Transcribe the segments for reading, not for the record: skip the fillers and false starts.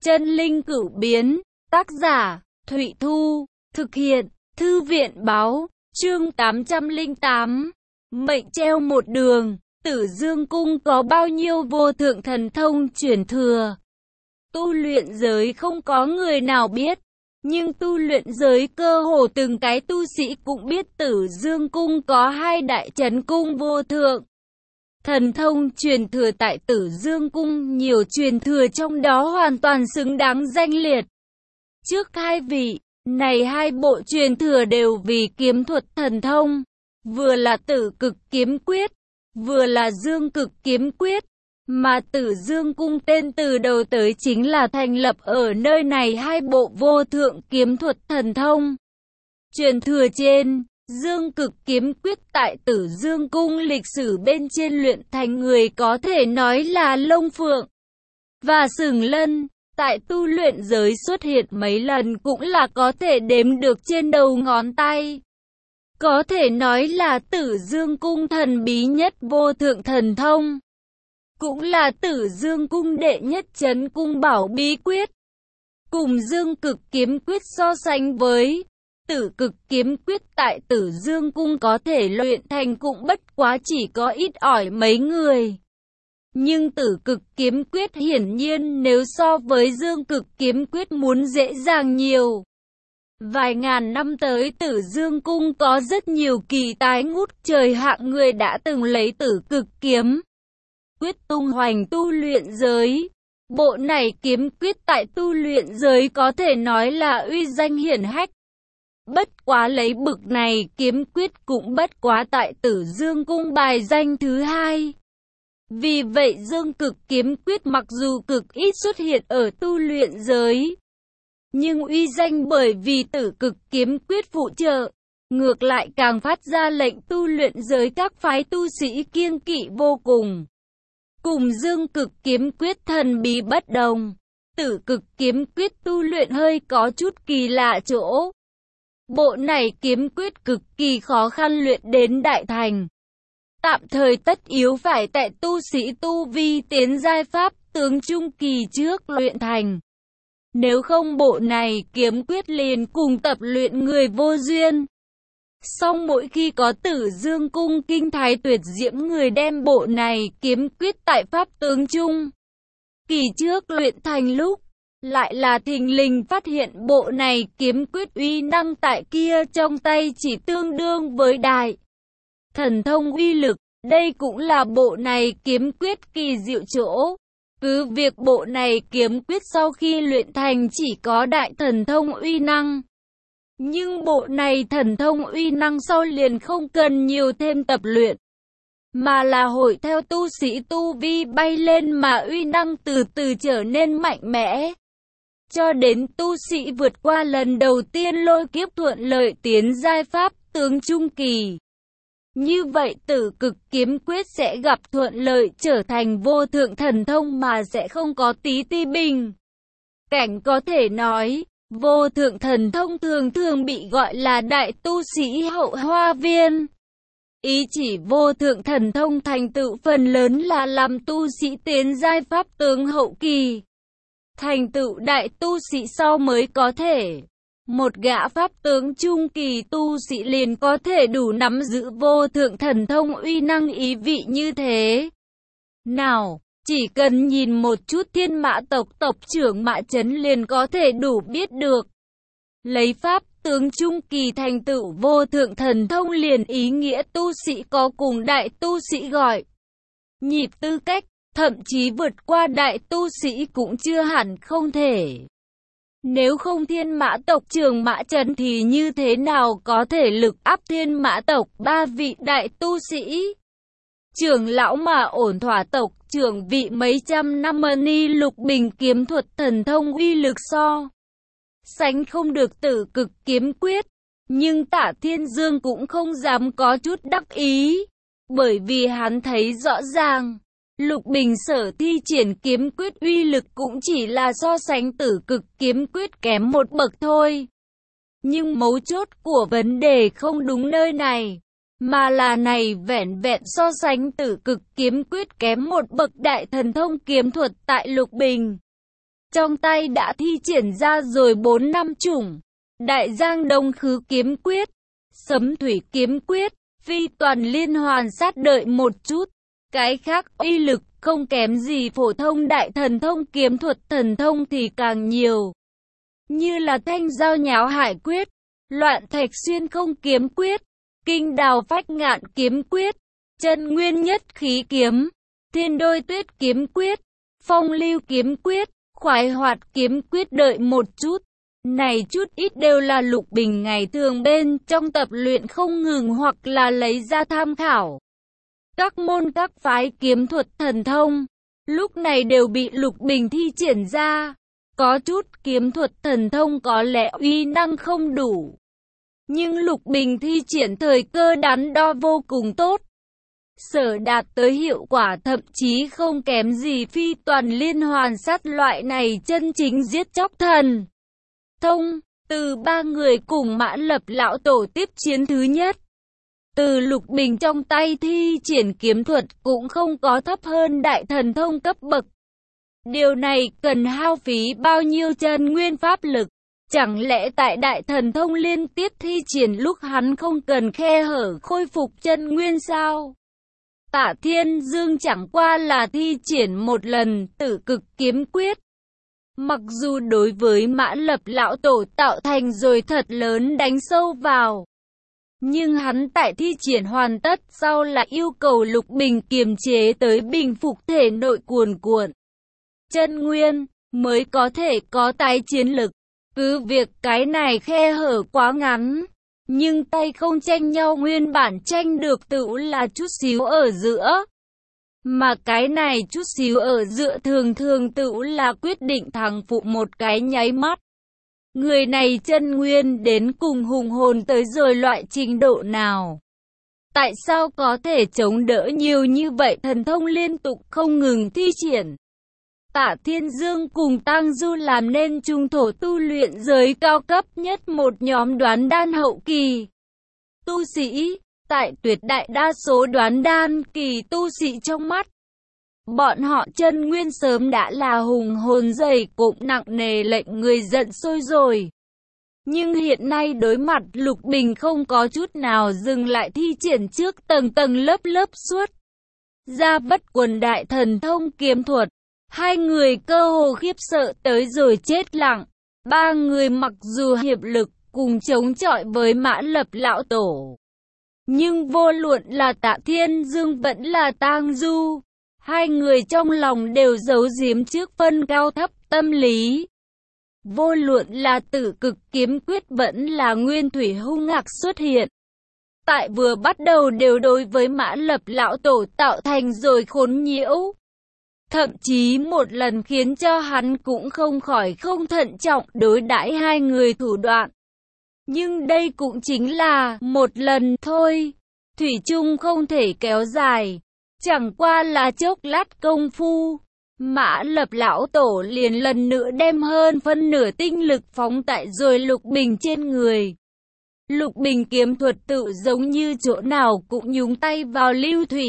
Chân linh cửu biến, tác giả, Thụy Thu, thực hiện, Thư viện báo, chương 808. Mệnh treo một đường, Tử Dương Cung có bao nhiêu vô thượng thần thông truyền thừa. Tu luyện giới không có người nào biết, nhưng tu luyện giới cơ hồ từng cái tu sĩ cũng biết Tử Dương Cung có hai đại chấn cung vô thượng. Thần thông truyền thừa tại Tử Dương Cung, nhiều truyền thừa trong đó hoàn toàn xứng đáng danh liệt. Trước hai vị, này hai bộ truyền thừa đều vì kiếm thuật thần thông, vừa là Tử Cực Kiếm Quyết, vừa là Dương Cực Kiếm Quyết, mà Tử Dương Cung tên từ đầu tới chính là thành lập ở nơi này hai bộ vô thượng kiếm thuật thần thông. Truyền thừa trên, Dương Cực Kiếm Quyết tại Tử Dương Cung lịch sử bên trên luyện thành người có thể nói là lông phượng và sừng lân, tại tu luyện giới xuất hiện mấy lần cũng là có thể đếm được trên đầu ngón tay. Có thể nói là Tử Dương Cung thần bí nhất vô thượng thần thông, cũng là Tử Dương Cung đệ nhất chấn cung bảo bí quyết. Cùng Dương Cực Kiếm Quyết so sánh với, Tử Cực Kiếm Quyết tại Tử Dương Cung có thể luyện thành cũng bất quá chỉ có ít ỏi mấy người. Nhưng Tử Cực Kiếm Quyết hiển nhiên nếu so với Dương Cực Kiếm Quyết muốn dễ dàng nhiều. Vài ngàn năm tới Tử Dương Cung có rất nhiều kỳ tài ngút trời hạng người đã từng lấy Tử Cực Kiếm Quyết tung hoành tu luyện giới. Bộ này kiếm quyết tại tu luyện giới có thể nói là uy danh hiển hách. Bất quá lấy bực này kiếm quyết cũng bất quá tại Tử Dương Cung bài danh thứ hai. Vì vậy Dương Cực Kiếm Quyết mặc dù cực ít xuất hiện ở tu luyện giới, nhưng uy danh bởi vì Tử Cực Kiếm Quyết phụ trợ, ngược lại càng phát ra lệnh tu luyện giới các phái tu sĩ kiêng kỵ vô cùng. Cùng Dương Cực Kiếm Quyết thần bí bất đồng, Tử Cực Kiếm Quyết tu luyện hơi có chút kỳ lạ chỗ. Bộ này kiếm quyết cực kỳ khó khăn luyện đến đại thành. Tạm thời tất yếu phải tại tu sĩ tu vi tiến giai pháp tướng trung kỳ trước luyện thành. Nếu không bộ này kiếm quyết liền cùng tập luyện người vô duyên. Song mỗi khi có Tử Dương Cung kinh thái tuyệt diễm người đem bộ này kiếm quyết tại pháp tướng trung kỳ trước luyện thành lúc, lại là thình lình phát hiện bộ này kiếm quyết uy năng tại kia trong tay chỉ tương đương với đại thần thông uy lực. Đây cũng là bộ này kiếm quyết kỳ diệu chỗ. Cứ việc bộ này kiếm quyết sau khi luyện thành chỉ có đại thần thông uy năng, nhưng bộ này thần thông uy năng sau liền không cần nhiều thêm tập luyện, mà là hội theo tu sĩ tu vi bay lên mà uy năng từ từ trở nên mạnh mẽ. Cho đến tu sĩ vượt qua lần đầu tiên lôi kiếp thuận lợi tiến giai pháp tướng trung kỳ. Như vậy Tử Cực Kiếm Quyết sẽ gặp thuận lợi trở thành vô thượng thần thông mà sẽ không có tí ti bình cảnh. Có thể nói, vô thượng thần thông thường thường bị gọi là đại tu sĩ hậu hoa viên. Ý chỉ vô thượng thần thông thành tựu phần lớn là làm tu sĩ tiến giai pháp tướng hậu kỳ. Thành tựu đại tu sĩ sau mới có thể. Một gã pháp tướng trung kỳ tu sĩ liền có thể đủ nắm giữ vô thượng thần thông uy năng ý vị như thế. Nào, chỉ cần nhìn một chút Thiên Mã tộc tộc trưởng Mã Chấn liền có thể đủ biết được. Lấy pháp tướng trung kỳ thành tựu vô thượng thần thông liền ý nghĩa tu sĩ có cùng đại tu sĩ gọi nhịp tư cách, thậm chí vượt qua đại tu sĩ cũng chưa hẳn không thể. Nếu không Thiên Mã tộc trưởng Mã Chấn thì như thế nào có thể lực áp Thiên Mã tộc ba vị đại tu sĩ? Trưởng lão mà ổn thỏa tộc trưởng vị mấy trăm năm ni Lục Bình kiếm thuật thần thông uy lực so sánh không được Tử Cực Kiếm Quyết, nhưng Tả Thiên Dương cũng không dám có chút đắc ý, bởi vì hắn thấy rõ ràng, Lục Bình sở thi triển kiếm quyết uy lực cũng chỉ là so sánh Tử Cực Kiếm Quyết kém một bậc thôi. Nhưng mấu chốt của vấn đề không đúng nơi này, mà là này vẻn vẹn so sánh Tử Cực Kiếm Quyết kém một bậc đại thần thông kiếm thuật tại Lục Bình. trong tay đã thi triển ra rồi 4 năm chủng. Đại Giang Đông Khứ kiếm quyết, Sấm Thủy kiếm quyết, Phi Toàn Liên Hoàn Sát. Đợi một chút, cái khác uy lực không kém gì phổ thông đại thần thông kiếm thuật, thần thông thì càng nhiều. Như là Thanh Giao Nháo Hải quyết, Loạn Thạch Xuyên Không kiếm quyết, Kinh Đào Phách Ngạn kiếm quyết, Chân Nguyên Nhất Khí kiếm, Thiên Đôi Tuyết kiếm quyết, Phong Lưu kiếm quyết, Khoái Hoạt kiếm quyết. Đợi một chút, này chút ít đều là Lục Bình ngày thường bên trong tập luyện không ngừng hoặc là lấy ra tham khảo. Các môn các phái kiếm thuật thần thông, lúc này đều bị Lục Bình thi triển ra. Có chút kiếm thuật thần thông có lẽ uy năng không đủ, nhưng Lục Bình thi triển thời cơ đắn đo vô cùng tốt. Sở đạt tới hiệu quả thậm chí không kém gì Phi Toàn Liên Hoàn Sát loại này chân chính giết chóc thần thông. Từ 3 người cùng Mã Lập lão tổ tiếp chiến thứ nhất, từ Lục Bình trong tay thi triển kiếm thuật cũng không có thấp hơn đại thần thông cấp bậc. Điều này cần hao phí bao nhiêu chân nguyên pháp lực? Chẳng lẽ tại đại thần thông liên tiếp thi triển lúc hắn không cần khe hở khôi phục chân nguyên sao? Tạ Thiên Dương chẳng qua là thi triển một lần Tử Cực kiếm quyết. Mặc dù đối với Mã Lập lão tổ tạo thành rồi thật lớn đánh sâu vào, nhưng hắn tại thi triển hoàn tất sau là yêu cầu Lục Bình kiềm chế tới bình phục thể nội cuồn cuộn chân nguyên, mới có thể có tái chiến lực. Cứ việc cái này khe hở quá ngắn, nhưng tay không tranh nhau nguyên bản tranh được tự là chút xíu ở giữa. Mà cái này chút xíu ở giữa thường thường tự là quyết định thắng phụ một cái nháy mắt. Người này chân nguyên đến cùng hùng hồn tới rồi loại trình độ nào? Tại sao có thể chống đỡ nhiều như vậy thần thông liên tục không ngừng thi triển? Tạ Thiên Dương cùng Tang Du làm nên trung thổ tu luyện giới cao cấp nhất một nhóm đoán đan hậu kỳ tu sĩ. Tại tuyệt đại đa số đoán đan kỳ tu sĩ trong mắt, bọn họ chân nguyên sớm đã là hùng hồn dày cộm nặng nề lệnh người giận sôi rồi. Nhưng hiện nay đối mặt Lục Bình không có chút nào dừng lại thi triển trước tầng tầng lớp lớp suốt ra bất quần đại thần thông kiếm thuật. Hai người cơ hồ khiếp sợ tới rồi chết lặng. 3 người mặc dù hiệp lực cùng chống chọi với Mã Lập lão tổ, nhưng vô luận là Tạ Thiên Dương vẫn là Tang Du, hai người trong lòng đều giấu giếm trước phân cao thấp tâm lý. Vô luận là Tử Cực kiếm quyết vẫn là Nguyên Thủy hung ngạc xuất hiện, tại vừa bắt đầu đều đối với Mã Lập lão tổ tạo thành rồi khốn nhiễu. Thậm chí một lần khiến cho hắn cũng không khỏi không thận trọng đối đãi hai người thủ đoạn. Nhưng đây cũng chính là một lần thôi, thủy chung không thể kéo dài. Chẳng qua là chốc lát công phu, Mã Lập lão tổ liền lần nữa đem hơn phân nửa tinh lực phóng tại rồi Lục Bình trên người. Lục Bình kiếm thuật tự giống như chỗ nào cũng nhúng tay vào lưu thủy,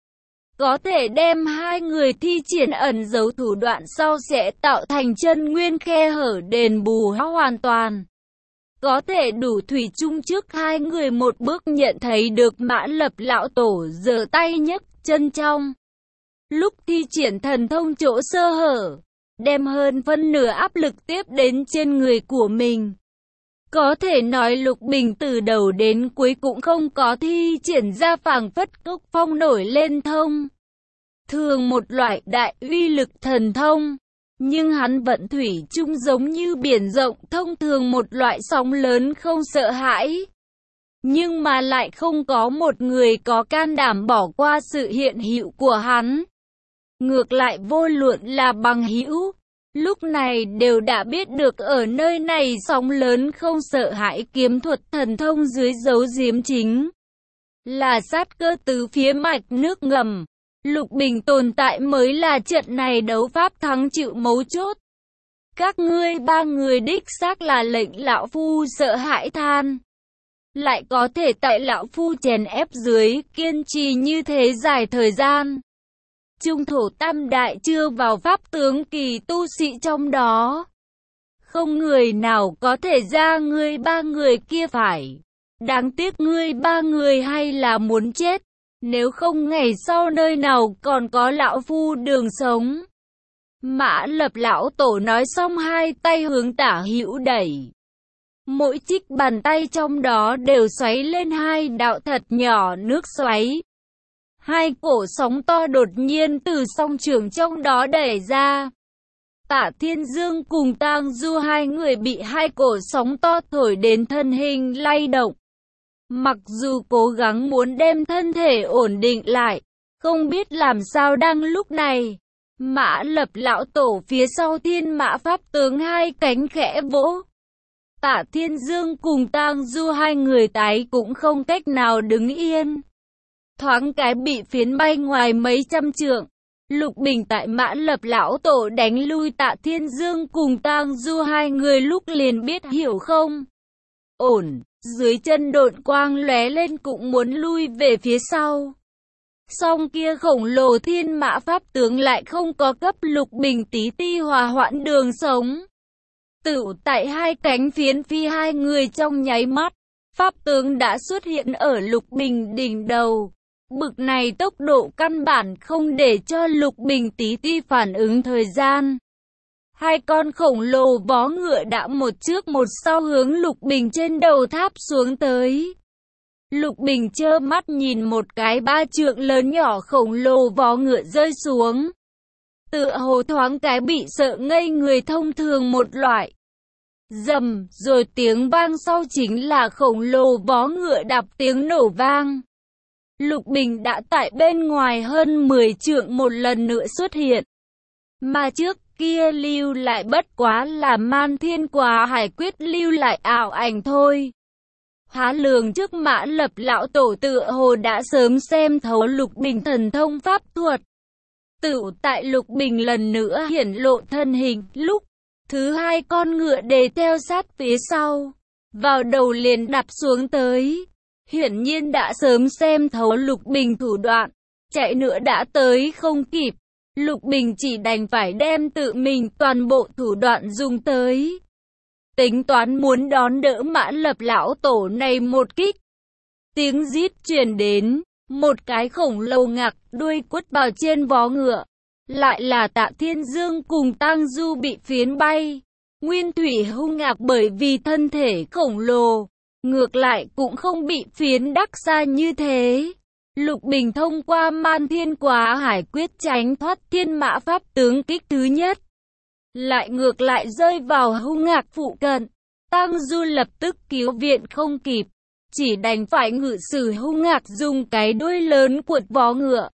có thể đem hai người thi triển ẩn giấu thủ đoạn sau sẽ tạo thành chân nguyên khe hở đền bù hoàn toàn. Có thể đủ thủy chung trước hai người một bước nhận thấy được Mã Lập lão tổ giơ tay nhấc chân trong lúc thi triển thần thông chỗ sơ hở, đem hơn phân nửa áp lực tiếp đến trên người của mình. Có thể nói Lục Bình từ đầu đến cuối cũng không có thi triển ra phảng phất cốc phong nổi lên thông thường một loại đại uy lực thần thông, nhưng hắn vận thủy chung giống như biển rộng thông thường một loại sóng lớn không sợ hãi. Nhưng mà lại không có một người có can đảm bỏ qua sự hiện hữu của hắn. Ngược lại vô luận là bằng hữu, lúc này đều đã biết được ở nơi này sóng lớn không sợ hãi kiếm thuật thần thông dưới dấu diếm chính là sát cơ từ phía mạch nước ngầm. Lục Bình tồn tại mới là trận này đấu pháp thắng chịu mấu chốt. Các ngươi 3 người đích xác là lệnh lão phu sợ hãi than. Lại có thể tại lão phu chèn ép dưới kiên trì như thế dài thời gian. trung thổ tam đại chưa vào pháp tướng kỳ tu sĩ trong đó. Không người nào có thể ra ngươi ba người kia phải. Đáng tiếc ngươi ba người hay là muốn chết. Nếu không ngày sau nơi nào còn có lão phu đường sống. Mã Lập lão tổ nói xong hai tay hướng tả hữu đẩy. Mỗi chiếc bàn tay trong đó đều xoáy lên hai đạo thật nhỏ nước xoáy. Hai cổ sóng to đột nhiên từ song trường trong đó đẩy ra. Tạ Thiên Dương cùng Tang Du hai người bị hai cổ sóng to thổi đến thân hình lay động. Mặc dù cố gắng muốn đem thân thể ổn định lại, không biết làm sao đang lúc này. Mã Lập lão tổ phía sau Thiên Mã Pháp tướng hai cánh khẽ vỗ. Tạ Thiên Dương cùng Tang Du hai người tái cũng không cách nào đứng yên. Thoáng cái bị phiến bay ngoài mấy trăm trượng. Lục Bình tại Mã Lập lão tổ đánh lui Tạ Thiên Dương cùng Tang Du hai người lúc liền biết hiểu không. Ổn, dưới chân độn quang lóe lên cũng muốn lui về phía sau. Song kia khổng lồ Thiên Mã Pháp tướng lại không có cấp Lục Bình tí ti hòa hoãn đường sống. Tựu tại hai cánh phiến phi hai người trong nháy mắt, Pháp tướng đã xuất hiện ở Lục Bình đỉnh đầu. Bực này tốc độ căn bản không để cho Lục Bình tí ti phản ứng thời gian. Hai con khổng lồ vó ngựa đã một trước một sau hướng Lục Bình trên đầu tháp xuống tới. Lục Bình trơ mắt nhìn một cái 3 trượng lớn nhỏ khổng lồ vó ngựa rơi xuống. Tựa hồ thoáng cái bị sợ ngây người thông thường một loại. Rầm, rồi tiếng vang sau chính là khổng lồ vó ngựa đạp tiếng nổ vang. Lục Bình đã tại bên ngoài hơn 10 trượng một lần nữa xuất hiện. Mà trước kia lưu lại bất quá là Man Thiên Quá Hải Quyết lưu lại ảo ảnh thôi. Há lường trước Mã Lập lão tổ tựa hồ đã sớm xem thấu Lục Bình thần thông pháp thuật. Tựu tại Lục Bình lần nữa hiển lộ thân hình, lúc thứ hai con ngựa đề theo sát phía sau, vào đầu liền đạp xuống tới. Hiển nhiên đã sớm xem thấu Lục Bình thủ đoạn, chạy nữa đã tới không kịp. Lục Bình chỉ đành phải đem tự mình toàn bộ thủ đoạn dùng tới. Tính toán muốn đón đỡ Mã Lập lão tổ này một kích. Tiếng rít truyền đến, một cái khổng lồ ngạc đuôi quất vào trên vó ngựa. Lại là Tạ Thiên Dương cùng Tang Du bị phiến bay. Nguyên Thủy hung ngạc bởi vì thân thể khổng lồ, ngược lại cũng không bị phiến đắc xa như thế. Lục Bình thông qua Man Thiên Quá Hải Quyết tránh thoát Thiên Mã Pháp tướng kích thứ nhất. Lại ngược lại rơi vào hung ngạc phụ cận. Tang Du lập tức cứu viện không kịp, chỉ đành phải ngự sử hung ngạc dùng cái đuôi lớn quật vó ngựa.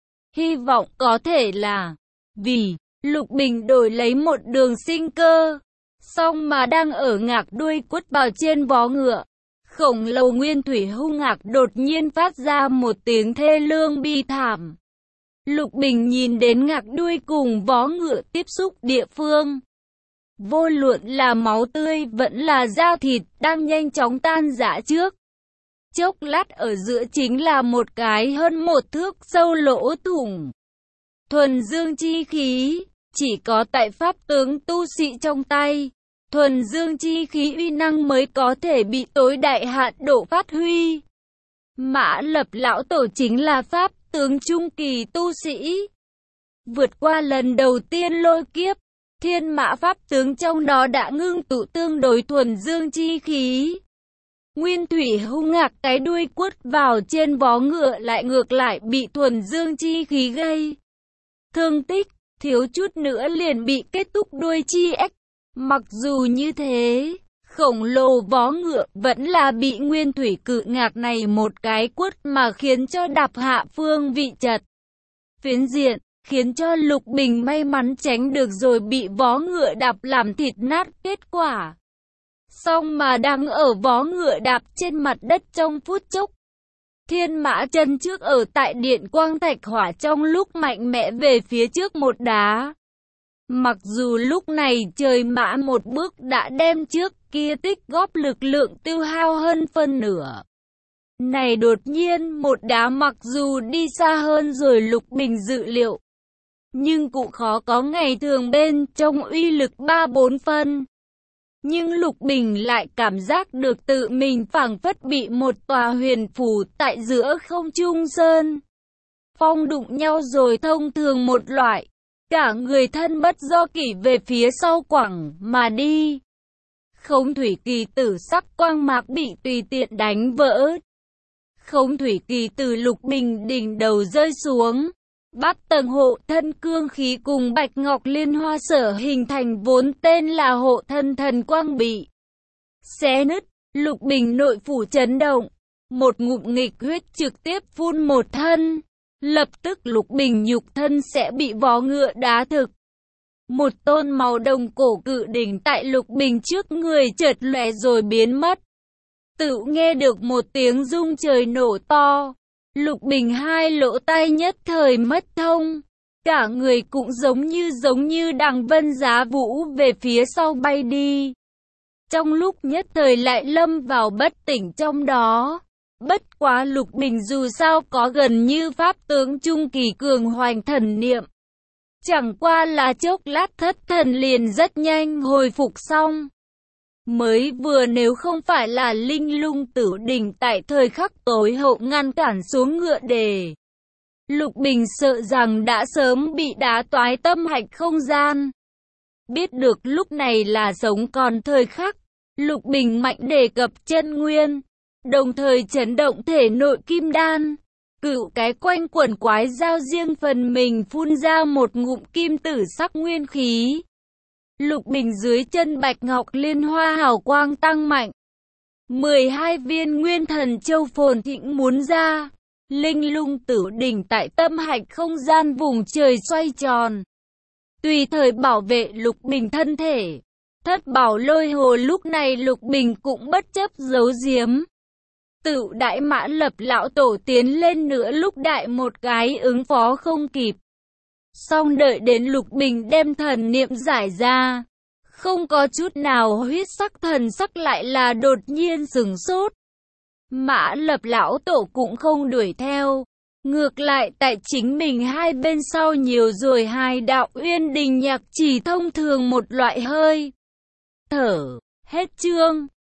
Hy vọng có thể là vì Lục Bình đổi lấy một đường sinh cơ. Song mà đang ở ngạc đuôi quất vào trên vó ngựa, khổng lồ Nguyên Thủy hung ngạc đột nhiên phát ra một tiếng thê lương bi thảm. Lục Bình nhìn đến ngạc đuôi cùng vó ngựa tiếp xúc địa phương. Vô luận là máu tươi vẫn là da thịt đang nhanh chóng tan rã trước. Chốc lát ở giữa chính là một cái hơn 1 thước sâu lỗ thủng. Thuần dương chi khí, chỉ có tại pháp tướng tu sĩ trong tay. Thuần dương chi khí uy năng mới có thể bị tối đại hạn độ phát huy. Mã Lập lão tổ chính là pháp tướng trung kỳ tu sĩ. Vượt qua lần đầu tiên lôi kiếp, Thiên Mã Pháp tướng trong đó đã ngưng tụ tương đối thuần dương chi khí. Nguyên Thủy hung ngạc cái đuôi quất vào trên vó ngựa lại ngược lại bị thuần dương chi khí gây thương tích, thiếu chút nữa liền bị kết thúc đuôi chi ếch. Mặc dù như thế, khổng lồ vó ngựa vẫn là bị Nguyên Thủy cự ngạc này một cái quất mà khiến cho đạp hạ phương vị chật phiến diện, khiến cho Lục Bình may mắn tránh được rồi bị vó ngựa đạp làm thịt nát kết quả. Song mà đang ở vó ngựa đạp trên mặt đất trong phút chốc. Thiên Mã chân trước ở tại điện quang thạch hỏa trong lúc mạnh mẽ về phía trước một đá. Mặc dù lúc này trời Mã một bước đã đem trước kia tích góp lực lượng tiêu hao hơn phân nửa. Này đột nhiên một đá mặc dù đi xa hơn rồi Lục Bình dự liệu, nhưng cũng khó có ngày thường bên trong uy lực 3-4 phân. Nhưng Lục Bình lại cảm giác được tự mình phảng phất bị một tòa huyền phù tại giữa không trung sơn phong đụng nhau rồi thông thường một loại, cả người thân bất do kỷ về phía sau quẳng mà đi. Khống thủy kỳ tử sắc quang mạc bị tùy tiện đánh vỡ. Khống thủy kỳ từ Lục Bình đỉnh đầu rơi xuống. 8 tầng hộ thân cương khí cùng bạch ngọc liên hoa sở hình thành vốn tên là hộ thân thần quang bị xé nứt. Lục Bình nội phủ chấn động, một ngụm nghịch huyết trực tiếp phun một thân. Lập tức Lục Bình nhục thân sẽ bị vó ngựa đá thực. Một tôn màu đồng cổ cự đỉnh tại Lục Bình trước người chợt lóe rồi biến mất. Tự nghe được một tiếng rung trời nổ to. Lục Bình hai lỗ tai nhất thời mất thông. Cả người cũng giống như đằng vân giá vũ về phía sau bay đi. Trong lúc nhất thời lại lâm vào bất tỉnh trong đó. Bất quá Lục Bình dù sao có gần như pháp tướng trung kỳ cường hoành thần niệm. Chẳng qua là chốc lát thất thần liền rất nhanh hồi phục xong. Mới vừa nếu không phải là Linh Lung Tử Đỉnh tại thời khắc tối hậu ngăn cản xuống ngựa đề, Lục Bình sợ rằng đã sớm bị đá toái tâm hạch không gian. Biết được lúc này là sống còn thời khắc, Lục Bình mạnh đề cập chân nguyên, đồng thời chấn động thể nội kim đan. Cựu cái quanh quẩn quái dao riêng phần mình phun ra một ngụm kim tử sắc nguyên khí. Lục Bình dưới chân bạch ngọc liên hoa hào quang tăng mạnh. 12 viên nguyên thần châu phồn thịnh muốn ra. Linh Lung Tử Đỉnh tại tâm hạch không gian vùng trời xoay tròn, tùy thời bảo vệ Lục Bình thân thể. Thất bảo lôi hồ lúc này Lục Bình cũng bất chấp giấu giếm. Tự đại mã lập lão tổ tiến lên nữa lúc đại một cái ứng phó không kịp. Xong đợi đến Lục Bình đem thần niệm giải ra, không có chút nào huyết sắc thần sắc lại là đột nhiên sửng sốt. Mã lập lão tổ cũng không đuổi theo. Ngược lại tại chính mình hai bên sau nhiều rồi hai đạo uyên đình nhạc chỉ thông thường một loại hơi thở. Hết chương.